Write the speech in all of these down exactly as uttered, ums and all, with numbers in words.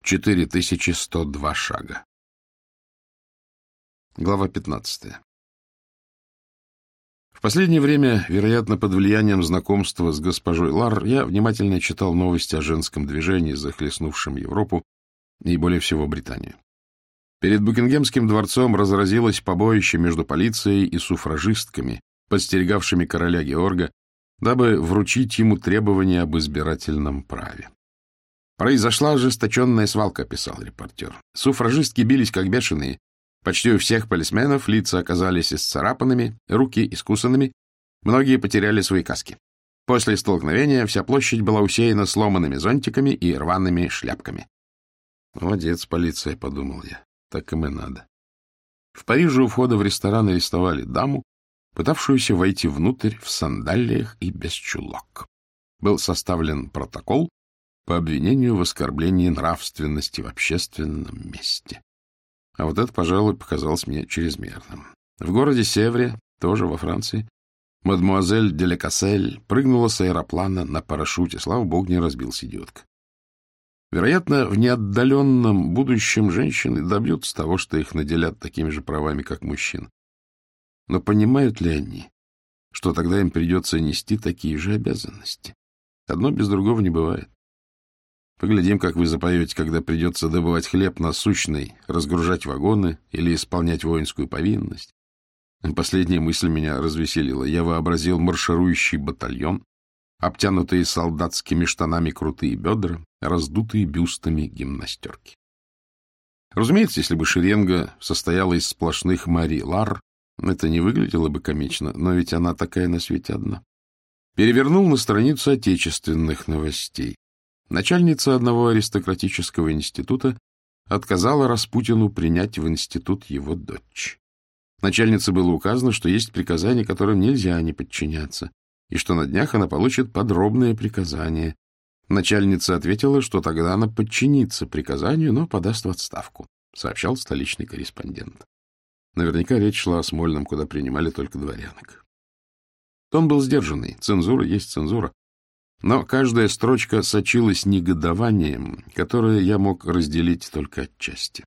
четыре тысячи сто два шага. Глава пятнадцатая. В последнее время, вероятно, под влиянием знакомства с госпожой Лар, я внимательно читал новости о женском движении, захлестнувшем Европу и более всего Британию. Перед Букингемским дворцом разразилось побоище между полицией и суфражистками, подстерегавшими короля Георга, дабы вручить ему требования об избирательном праве. «Произошла ожесточенная свалка», — писал репортер. «Суфражистки бились как бешеные. Почти у всех полисменов лица оказались исцарапанными, руки искусанными, многие потеряли свои каски. После столкновения вся площадь была усеяна сломанными зонтиками и рваными шляпками». «Молодец, полиция», — подумал я. «Так им и надо». В Париже у входа в ресторан арестовали даму, пытавшуюся войти внутрь в сандалиях и без чулок. Был составлен протокол по обвинению в оскорблении нравственности в общественном месте. А вот это, пожалуй, показалось мне чрезмерным. В городе Севре, тоже во Франции, мадемуазель де Лекассель прыгнула с аэроплана на парашюте. Слава богу, не разбилась идиотка. Вероятно, в неотдаленном будущем женщины добьются того, что их наделят такими же правами, как мужчин. Но понимают ли они, что тогда им придется нести такие же обязанности? Одно без другого не бывает. Поглядим, как вы запоете, когда придется добывать хлеб насущный, разгружать вагоны или исполнять воинскую повинность. Последняя мысль меня развеселила. Я вообразил марширующий батальон, обтянутые солдатскими штанами крутые бедра, раздутые бюстами гимнастерки. Разумеется, если бы шеренга состояла из сплошных Мари Лар, это не выглядело бы комично, но ведь она такая на свете одна. Перевернул на страницу отечественных новостей. Начальница одного аристократического института отказала Распутину принять в институт его дочь. Начальнице было указано, что есть приказания, которым нельзя не подчиняться, и что на днях она получит подробное приказание. Начальница ответила, что тогда она подчинится приказанию, но подаст в отставку, сообщал столичный корреспондент. Наверняка речь шла о Смольном, куда принимали только дворянок. Тон был сдержанный, цензура есть цензура. Но каждая строчка сочилась негодованием, которое я мог разделить только отчасти.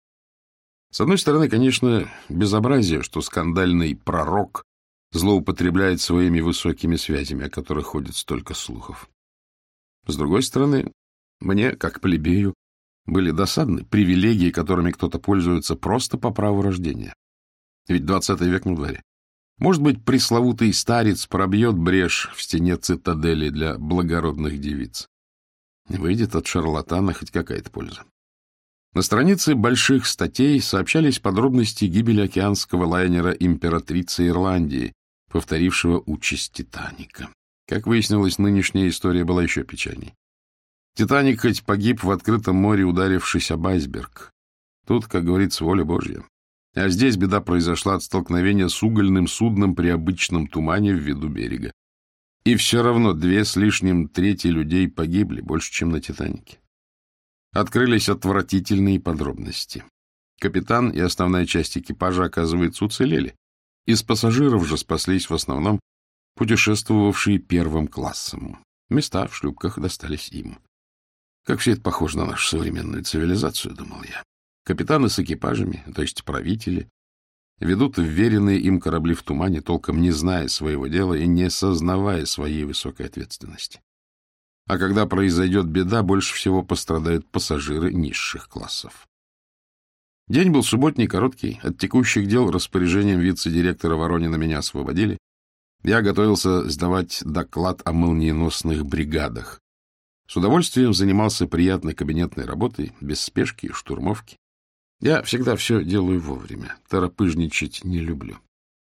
С одной стороны, конечно, безобразие, что скандальный пророк злоупотребляет своими высокими связями, о которых ходит столько слухов. С другой стороны, мне, как плебею, были досадны привилегии, которыми кто-то пользуется просто по праву рождения. Ведь двадцатый век на дворе. Может быть, пресловутый старец пробьет брешь в стене цитадели для благородных девиц. Выйдет от шарлатана хоть какая-то польза. На странице больших статей сообщались подробности гибели океанского лайнера «Императрицы Ирландии», повторившего участь «Титаника». Как выяснилось, нынешняя история была еще печальней. «Титаник» хоть погиб в открытом море, ударившись об айсберг. Тут, как говорится, воля Божья. А здесь беда произошла от столкновения с угольным судном при обычном тумане в виду берега. И все равно две с лишним трети людей погибли, больше, чем на «Титанике». Открылись отвратительные подробности. Капитан и основная часть экипажа, оказывается, уцелели. Из пассажиров же спаслись в основном путешествовавшие первым классом. Места в шлюпках достались им. Как все это похоже на нашу современную цивилизацию, думал я. Капитаны с экипажами, то есть правители, ведут вверенные им корабли в тумане, толком не зная своего дела и не сознавая своей высокой ответственности. А когда произойдет беда, больше всего пострадают пассажиры низших классов. День был субботний, короткий. От текущих дел распоряжением вице-директора Воронина меня освободили. Я готовился сдавать доклад о молниеносных бригадах. С удовольствием занимался приятной кабинетной работой, без спешки и штурмовки. Я всегда все делаю вовремя, торопыжничать не люблю.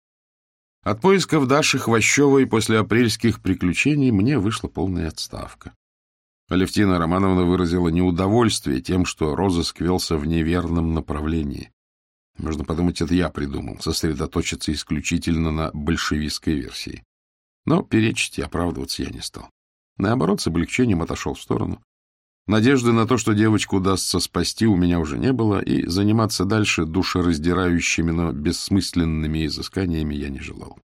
От поисков Даши Хвощевой после апрельских приключений мне вышла полная отставка. Алевтина Романовна выразила неудовольствие тем, что розыск велся в неверном направлении. Можно подумать, это я придумал, сосредоточиться исключительно на большевистской версии. Но перечить и оправдываться я не стал. Наоборот, с облегчением отошел в сторону. Надежды на то, что девочку удастся спасти, у меня уже не было, и заниматься дальше душераздирающими, но бессмысленными изысканиями я не желал.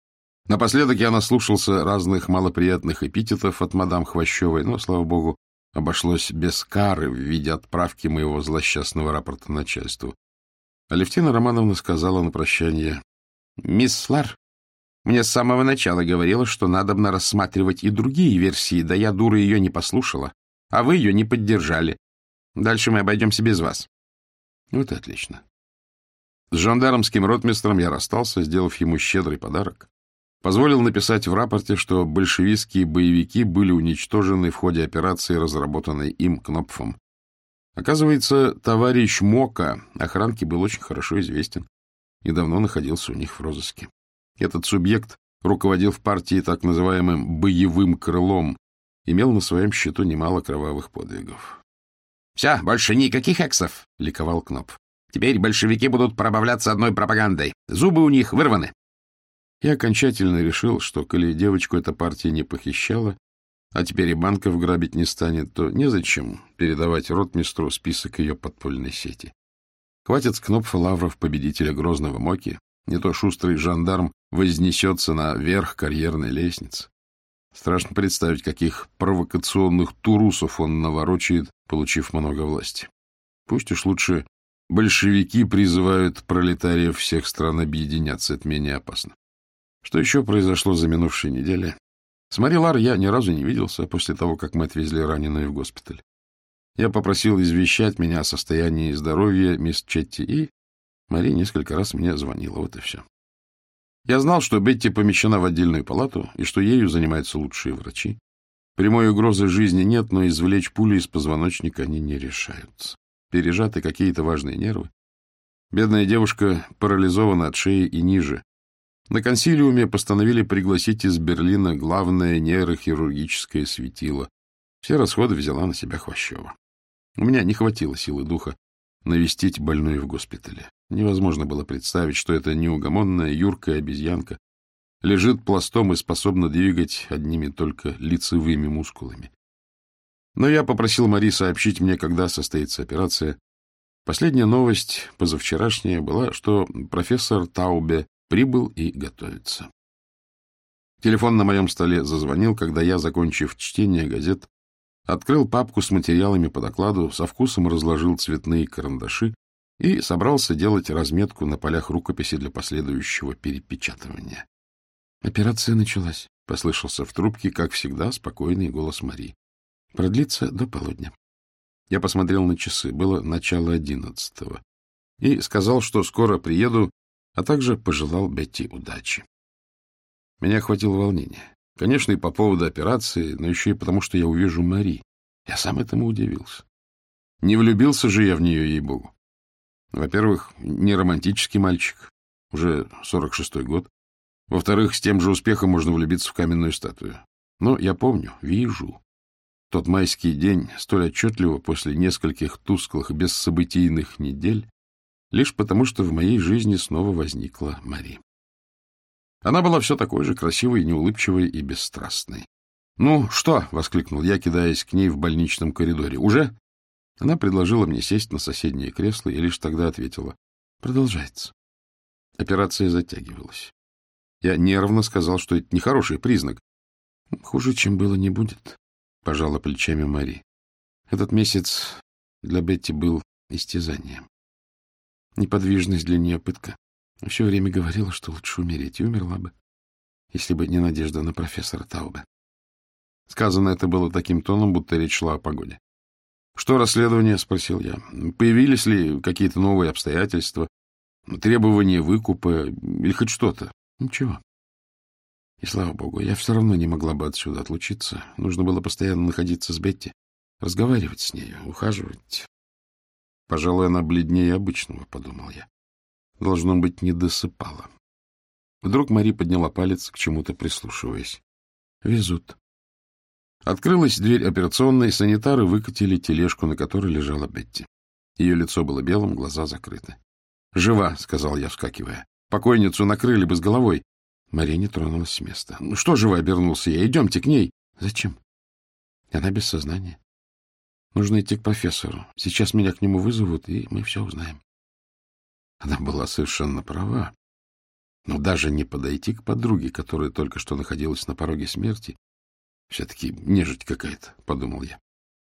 Напоследок я наслушался разных малоприятных эпитетов от мадам Хвощевой, но, слава богу, обошлось без кары в виде отправки моего злосчастного рапорта начальству. Алевтина Романовна сказала на прощание: — Мисс Лар, мне с самого начала говорила, что надобно рассматривать и другие версии, да я, дура, ее не послушала, а вы ее не поддержали. Дальше мы обойдемся без вас. Вот и отлично. С жандармским ротмистром я расстался, сделав ему щедрый подарок. Позволил написать в рапорте, что большевистские боевики были уничтожены в ходе операции, разработанной им Кнопфом. Оказывается, товарищ Мока охранке был очень хорошо известен и давно находился у них в розыске. Этот субъект руководил в партии так называемым «боевым крылом», имел на своем счету немало кровавых подвигов. — Все, больше никаких эксов, — ликовал Кнопф. — Теперь большевики будут пробавляться одной пропагандой. Зубы у них вырваны. Я окончательно решил, что, коли девочку эта партия не похищала, а теперь и банков грабить не станет, то незачем передавать ротмистру список ее подпольной сети. Хватит с Кнопфа лавров победителя грозного Моки, не то шустрый жандарм вознесется на верх карьерной лестницы. Страшно представить, каких провокационных турусов он наворочает, получив много власти. Пусть уж лучше большевики призывают пролетариев всех стран объединяться, это менее опасно. Что еще произошло за минувшие недели? С Мари Лар я ни разу не виделся после того, как мы отвезли раненую в госпиталь. Я попросил извещать меня о состоянии здоровья мисс Четти, и Мари несколько раз мне звонила, вот и все. Я знал, что Бетти помещена в отдельную палату, и что ею занимаются лучшие врачи. Прямой угрозы жизни нет, но извлечь пули из позвоночника они не решаются. Пережаты какие-то важные нервы. Бедная девушка парализована от шеи и ниже. На консилиуме постановили пригласить из Берлина главное нейрохирургическое светило. Все расходы взяла на себя Хвощева. У меня не хватило силы духа навестить больную в госпитале. Невозможно было представить, что эта неугомонная юркая обезьянка лежит пластом и способна двигать одними только лицевыми мускулами. Но я попросил Мари сообщить мне, когда состоится операция. Последняя новость, позавчерашняя, была, что профессор Таубе прибыл и готовится. Телефон на моем столе зазвонил, когда я, закончив чтение газет, открыл папку с материалами по докладу, со вкусом разложил цветные карандаши и собрался делать разметку на полях рукописи для последующего перепечатывания. «Операция началась», — послышался в трубке, как всегда, спокойный голос Мари. «Продлится до полудня». Я посмотрел на часы, было начало одиннадцатого, и сказал, что скоро приеду, а также пожелал Бетти удачи. Меня охватило волнение. Конечно, и по поводу операции, но еще и потому, что я увижу Мари. Я сам этому удивился. Не влюбился же я в нее, ей-богу. Во-первых, не романтический мальчик, уже сорок шестой год. Во-вторых, с тем же успехом можно влюбиться в каменную статую. Но я помню, вижу. Тот майский день столь отчетливо после нескольких тусклых, бессобытийных недель, лишь потому, что в моей жизни снова возникла Мари. Она была все такой же красивой, неулыбчивой и бесстрастной. — Ну, что? — воскликнул я, кидаясь к ней в больничном коридоре. — Уже? Она предложила мне сесть на соседнее кресло и лишь тогда ответила: — Продолжается. Операция затягивалась. Я нервно сказал, что это нехороший признак. — Хуже, чем было, не будет, — пожала плечами Мари. Этот месяц для Бетти был истязанием. Неподвижность для нее пытка. Все время говорила, что лучше умереть, и умерла бы, если бы не надежда на профессора Таубе. Сказано это было таким тоном, будто речь шла о погоде. — Что расследование? — спросил я. — Появились ли какие-то новые обстоятельства, требования выкупа или хоть что-то? — Ничего. И, слава богу, я все равно не могла бы отсюда отлучиться. Нужно было постоянно находиться с Бетти, разговаривать с нею, ухаживать. Пожалуй, она бледнее обычного, — подумал я. Должно быть, не досыпала. Вдруг Мари подняла палец, к чему-то прислушиваясь. Везут. Открылась дверь операционной, санитары выкатили тележку, на которой лежала Бетти. Ее лицо было белым, глаза закрыты. — Жива, — сказал я, вскакивая. — Покойницу накрыли бы с головой. Мария не тронулась с места. — Ну что жива? — обернулся я. — Идемте к ней. — Зачем? Она без сознания. Нужно идти к профессору. Сейчас меня к нему вызовут, и мы все узнаем. Она была совершенно права. Но даже не подойти к подруге, которая только что находилась на пороге смерти, все-таки нежить какая-то, — подумал я.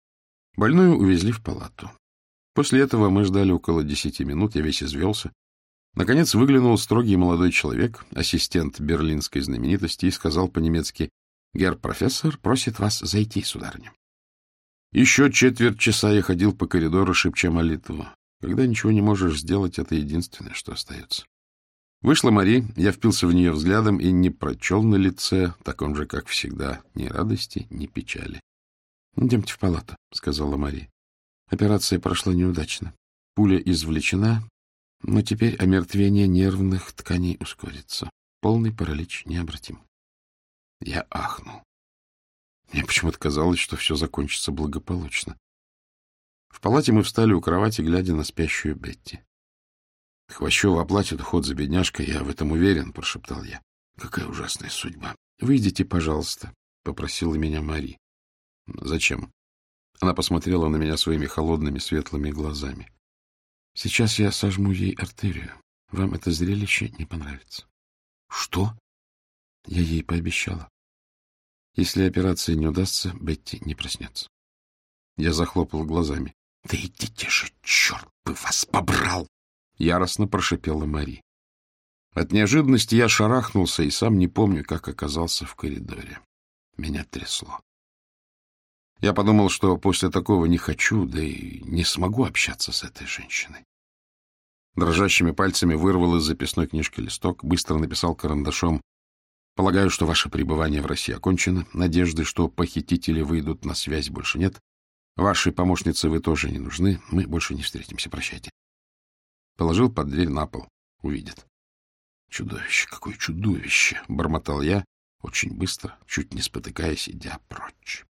Больную увезли в палату. После этого мы ждали около десяти минут, я весь извелся. Наконец выглянул строгий молодой человек, ассистент берлинской знаменитости, и сказал по-немецки: «Герр профессор просит вас зайти, сударыня». Еще четверть часа я ходил по коридору, шепча молитву. Когда ничего не можешь сделать, это единственное, что остается. Вышла Мари, я впился в нее взглядом и не прочел на лице, таком же, как всегда, ни радости, ни печали. — Идемте в палату, — сказала Мари. Операция прошла неудачно. Пуля извлечена, но теперь омертвение нервных тканей ускорится. Полный паралич необратим. Я ахнул. Мне почему-то казалось, что все закончится благополучно. В палате мы встали у кровати, глядя на спящую Бетти. — Хвощева оплатит уход за бедняжкой, я в этом уверен, — прошептал я. — Какая ужасная судьба. — Выйдите, пожалуйста, — попросила меня Мари. — Зачем? Она посмотрела на меня своими холодными светлыми глазами. — Сейчас я сожму ей артерию. Вам это зрелище не понравится. — Что? Я ей пообещала. Если операция не удастся, Бетти не проснется. Я захлопал глазами. — Да идите же, черт бы вас побрал! — яростно прошипела Мари. От неожиданности я шарахнулся и сам не помню, как оказался в коридоре. Меня трясло. Я подумал, что после такого не хочу, да и не смогу общаться с этой женщиной. Дрожащими пальцами вырвал из записной книжки листок, быстро написал карандашом: «Полагаю, что ваше пребывание в России окончено. Надежды, что похитители выйдут на связь, больше нет. Вашей помощнице вы тоже не нужны. Мы больше не встретимся. Прощайте». Положил под дверь на пол. Увидит. «Чудовище! Какое чудовище!» — бормотал я, очень быстро, чуть не спотыкаясь, идя прочь.